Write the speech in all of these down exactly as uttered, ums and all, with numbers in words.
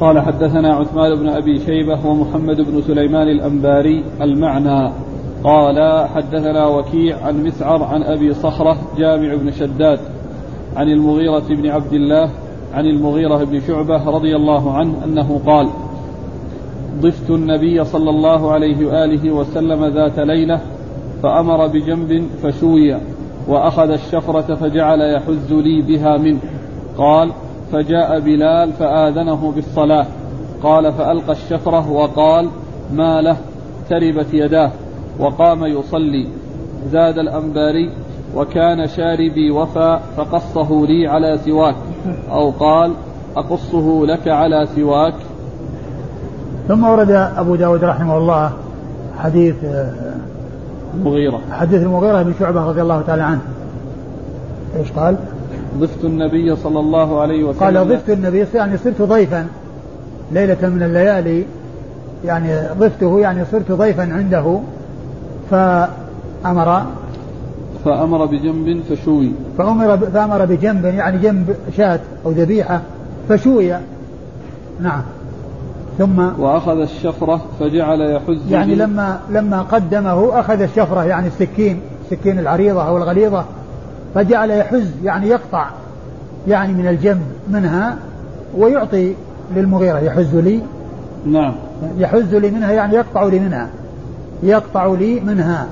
قال حدثنا عثمان بن أبي شيبة ومحمد بن سليمان الأنباري المعنى. قال حدثنا وكيع عن مسعر عن أبي صخرة جامع بن شداد عن المغيرة بن عبد الله عن المغيرة بن شعبة رضي الله عنه أنه قال ضفت النبي صلى الله عليه وآله وسلم ذات ليلة فأمر بجنب فشوي وأخذ الشفرة فجعل يحز لي بها منه. قال فجاء بلال فآذنه بالصلاة. قال فألقى الشفرة وقال ما له تربت يداه وقام يصلي. زاد الأنباري وكان شاربي وفى فقصه لي على سواك أو قال أقصه لك على سواك. ثم ورد أبو داود رحمه الله حديث المغيرة حديث المغيرة بن شعبة رضي الله تعالى عنه. إيش قال؟ ضفت النبي صلى الله عليه وسلم. قال ضفت النبي يعني صرت ضيفا ليلة من الليالي، يعني ضفته يعني صرت ضيفا عنده فأمر فأمر بجنب فشوي فأمر فأمر بجنب يعني جنب شاة أو ذبيحة فشوي. نعم. ثم وأخذ الشفرة فجعل يحز يعني لما لما قدمه أخذ الشفرة يعني السكين السكين العريضة أو الغليظة فجعل يحز يعني يقطع يعني من الجنب منها ويعطي للمغيرة. يحز لي نعم يحز لي منها يعني يقطع لي منها يقطع لي منها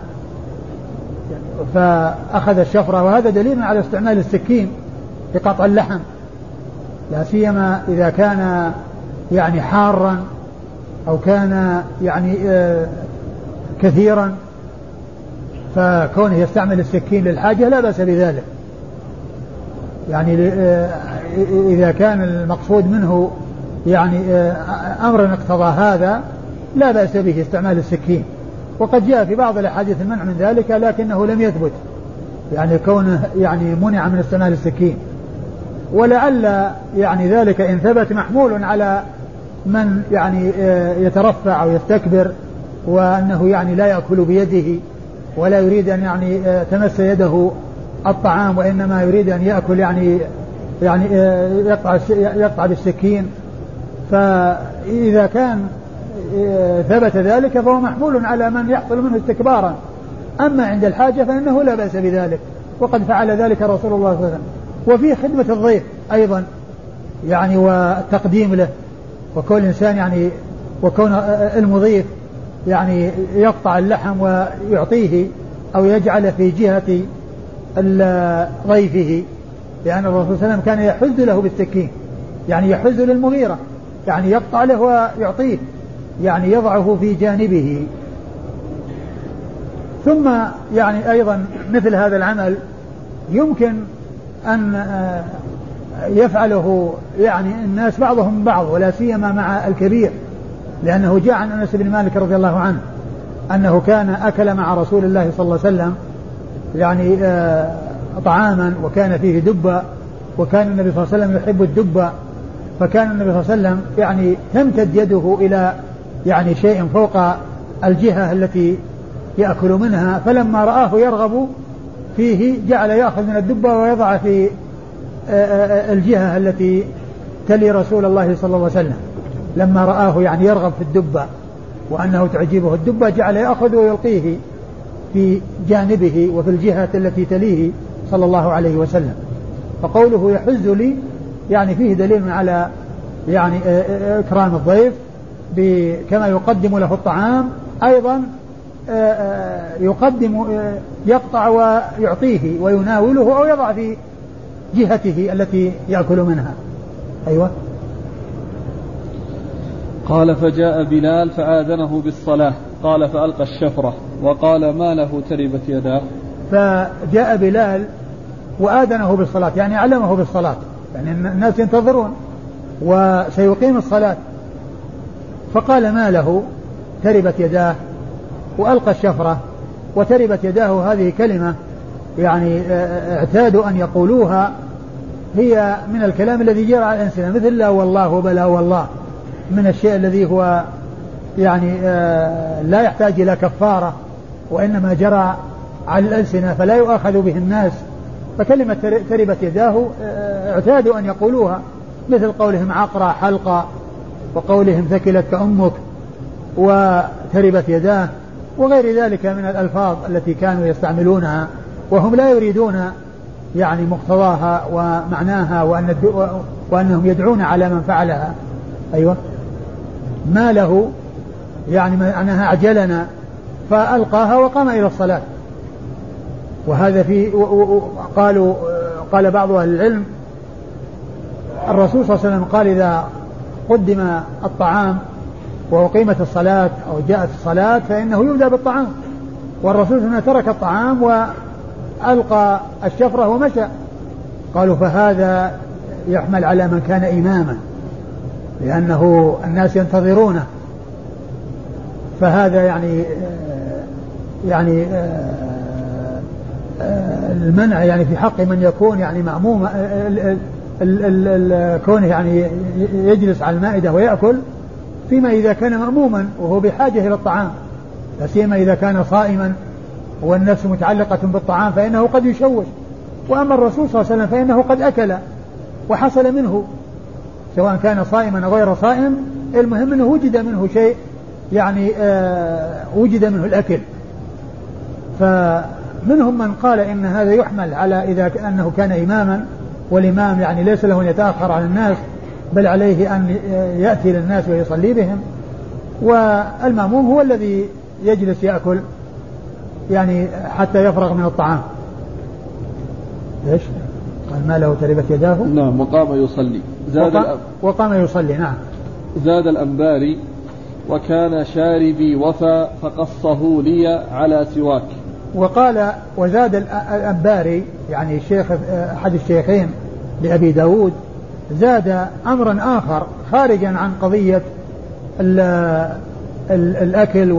فأخذ الشفرة. وهذا دليل على استعمال السكين لقطع اللحم لا سيما إذا كان يعني حارا أو كان يعني آه كثيرا، فكونه يستعمل السكين للحاجة لا بأس بذلك. يعني آه إذا كان المقصود منه يعني آه أمر اقتضى هذا لا بأس به استعمال السكين. وقد جاء في بعض الأحاديث المنع من ذلك لكنه لم يثبت يعني كونه يعني منع من استعمال السكين. ولعل يعني ذلك إن ثبت محمول على من يعني يترفع أو يستكبر وأنه يعني لا يأكل بيده ولا يريد أن يعني تمس يده الطعام وإنما يريد أن يأكل يعني يعني يقطع يقطع بالسكين. فإذا كان ثبت ذلك فهو محمول على من يحصل منه استكبارا. أما عند الحاجة فإنه لا بأس بذلك وقد فعل ذلك رسول الله صلى الله عليه وسلم. وفي خدمة الضيف أيضا يعني والتقديم له وكل إنسان يعني وكون المضيف يعني يقطع اللحم ويعطيه أو يجعل في جهة ضيفه، لأن الرسول صلى الله عليه وسلم كان يحز له بالسكين يعني يحز للمغيرة يعني يقطع له ويعطيه يعني يضعه في جانبه. ثم يعني أيضا مثل هذا العمل يمكن أن يفعله يعني الناس بعضهم بعض ولا سيما مع الكبير، لأنه جاء عن أنس بن مالك رضي الله عنه أنه كان أكل مع رسول الله صلى الله عليه وسلم يعني طعاما وكان فيه دبة وكان النبي صلى الله عليه وسلم يحب الدبة، فكان النبي صلى الله عليه وسلم يعني تمتد يده إلى يعني شيء فوق الجهة التي يأكل منها، فلما رآه يرغب فيه جعل يأخذ من الدبة ويضع في الجهة التي تلي رسول الله صلى الله عليه وسلم. لما رآه يعني يرغب في الدبة وأنه تعجبه الدبة جعل يأخذ ويلقيه في جانبه وفي الجهة التي تليه صلى الله عليه وسلم. فقوله يحز لي يعني فيه دليل على يعني إكرام الضيف كما يقدم له الطعام أيضا يقدم يقطع ويعطيه ويناوله أو يضع في جهته التي يأكل منها. أيوة. قال فجاء بلال فآذنه بالصلاة. قال فألقى الشفرة وقال ما له تربت يداه. فجاء بلال وآذنه بالصلاة يعني علمه بالصلاة، يعني الناس ينتظرون وسيقيم الصلاة، فقال ما له تربت يداه وألقى الشفرة. وتربت يداه هذه كلمة يعني اعتادوا أن يقولوها، هي من الكلام الذي جرى على الألسنة مثل لا والله وبلا والله، من الشيء الذي هو يعني لا يحتاج إلى كفارة وإنما جرى على الألسنة فلا يؤاخذ به الناس. فكلمة تربت يداه اعتادوا أن يقولوها مثل قولهم عقرة حلقة وقولهم ثكلتك أمك وتربت يداه وغير ذلك من الألفاظ التي كانوا يستعملونها وهم لا يريدون يعني مقتضاها ومعناها وأن وأنهم يدعون على من فعلها. أيوة ما له يعني معناها أعجلنا فألقاها وقام إلى الصلاة. وهذا في قالوا قال بعض أهل العلم الرسول صلى الله عليه وسلم قال إذا قدم الطعام وأقيمت الصلاة أو جاءت الصلاة فإنه يبدأ بالطعام، والرسول صلى الله عليه وسلم ترك الطعام وألقى الشفرة ومشى. قالوا فهذا يحمل على من كان إماما لأنه الناس ينتظرونه، فهذا يعني يعني المنع يعني في حق من يكون يعني مأموم كونه يعني يجلس على المائدة ويأكل، فيما إذا كان مأموما وهو بحاجة إلى الطعام، لا سيما إذا كان صائما والنفس متعلقة بالطعام فإنه قد يشوش. وأما الرسول صلى الله عليه وسلم فإنه قد أكل وحصل منه سواء كان صائما أو غير صائم، المهم أنه وجد منه شيء يعني آه وجد منه الأكل. فمنهم من قال إن هذا يحمل على إذا أنه كان إماما، والإمام يعني ليس له أن يتأخر عن الناس بل عليه أن يأتي للناس ويصلي بهم، والمأموم هو الذي يجلس يأكل يعني حتى يفرغ من الطعام. إيش قال ما له تربت يداه؟ نعم وقام يصلي. زاد وقام, وقام يصلي. نعم. زاد الأنباري وكان شاربي وفى فقصه لي على سواك. وقال وزاد الأنباري يعني الشيخ أحد الشيخين لأبي داود زاد أمرا آخر خارجا عن قضية ال ال الأكل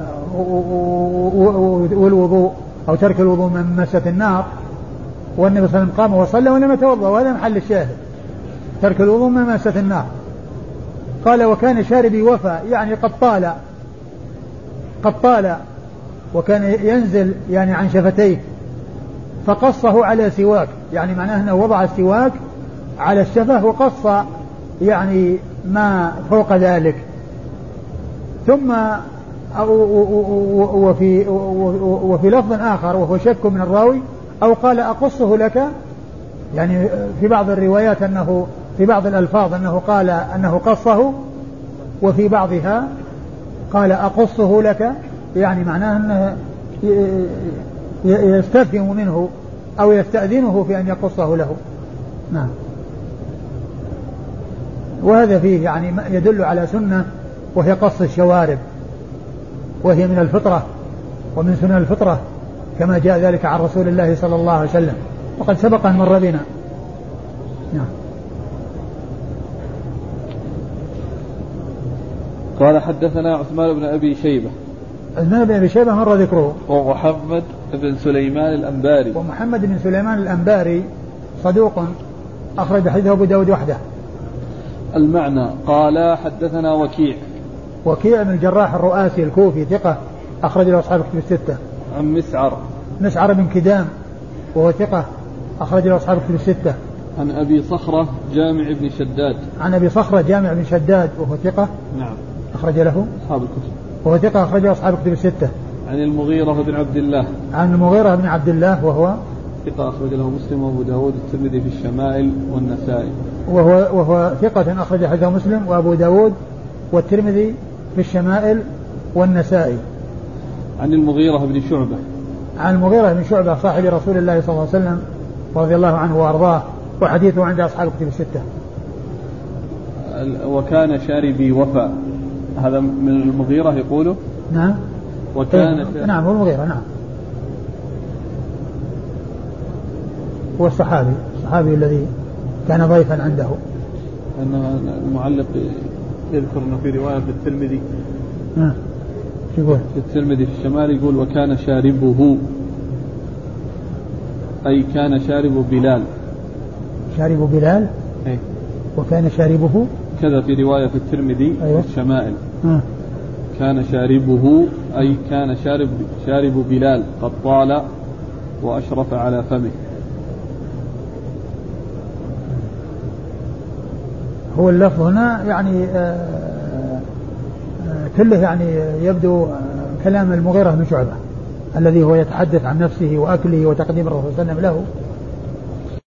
والوضوء أو ترك الوضوء من مسة النار، والنبي صلى الله عليه وسلم قام وصلى ولم يتوضأ، وهذا محل الشاهد ترك الوضوء من مسة النار. قال وكان شاربي وفى يعني قد طال قد طال وكان ينزل يعني عن شفتيه، فقصه على سواك يعني معناه أنه وضع السواك على الشفة وقص يعني ما فوق ذلك. ثم وفي, وفي لفظ آخر وهو شك من الراوي أو قال أقصه لك، يعني في بعض الروايات أنه في بعض الألفاظ أنه قال أنه قصه، وفي بعضها قال أقصه لك يعني معناه أنه يستفهم منه أو يستأذنه في أن يقصه له. نعم. وهذا فيه يعني يدل على سنة وهي قص الشوارب، وهي من الفطرة ومن سنن الفطرة كما جاء ذلك عن رسول الله صلى الله عليه وسلم، وقد سبق أن مر بنا. نعم. قال حدثنا عثمان بن أبي شيبة. عثمان بن أبي شيبة مر ذكره. ومحمد بن سليمان الأنباري. ومحمد بن سليمان الأنباري صدوق أخرج حديثه أبو داود وحده. المعنى قال حدثنا وكيع. وكيع بن الجراح الرؤاسي الكوفي ثقة أخرج له أصحاب الكتب الستة. عن مسعر. مسعر بن كدام وهو ثقة أخرج له أصحاب الكتب الستة. عن أبي صخرة جامع بن شداد. عن أبي صخرة جامع بن شداد وهو ثقة. نعم. أخرج له أصحاب الكتب. وهو ثقة أخرج له أصحاب الكتب الستة. عن المغيرة بن عبد الله. عن المغيرة بن عبد الله وهو ثقة أخرج له مسلم وأبو داود الترمذي في الشمائل والنسائي. وهو وهو ثقة أخرج حديثه مسلم وأبو داود والترمذي في الشمائل والنسائي. عن المغيرة بن شعبة. عن المغيرة بن شعبة صاحب رسول الله صلى الله عليه وسلم رضي الله عنه وأرضاه، وحديثه عند أصحاب الكتب الستة. وكان شاربي وفى، هذا من المغيرة يقوله. نعم. وكان إيه نعم هو المغيرة. نعم هو الصحابي الصحابي الذي كان ضيفا عنده. أن المعلق يذكر أنه في رواية في الترمذي. نعم. شو يقول؟ في الترمذي في الشمال يقول وكان شاربه، أي كان شارب بلال. شارب بلال؟ أي. وكان شاربه كذا في رواية في الترمذي. أيوة. في الشمائل. آه. كان شاربه أي كان شارب شارب بلال قد طال وأشرف على فمه. هو اللفظ هنا يعني آه كله يعني يبدو كلام المغيرة بن شعبة الذي هو يتحدث عن نفسه وأكله وتقديم الرسول صلى الله عليه وسلم له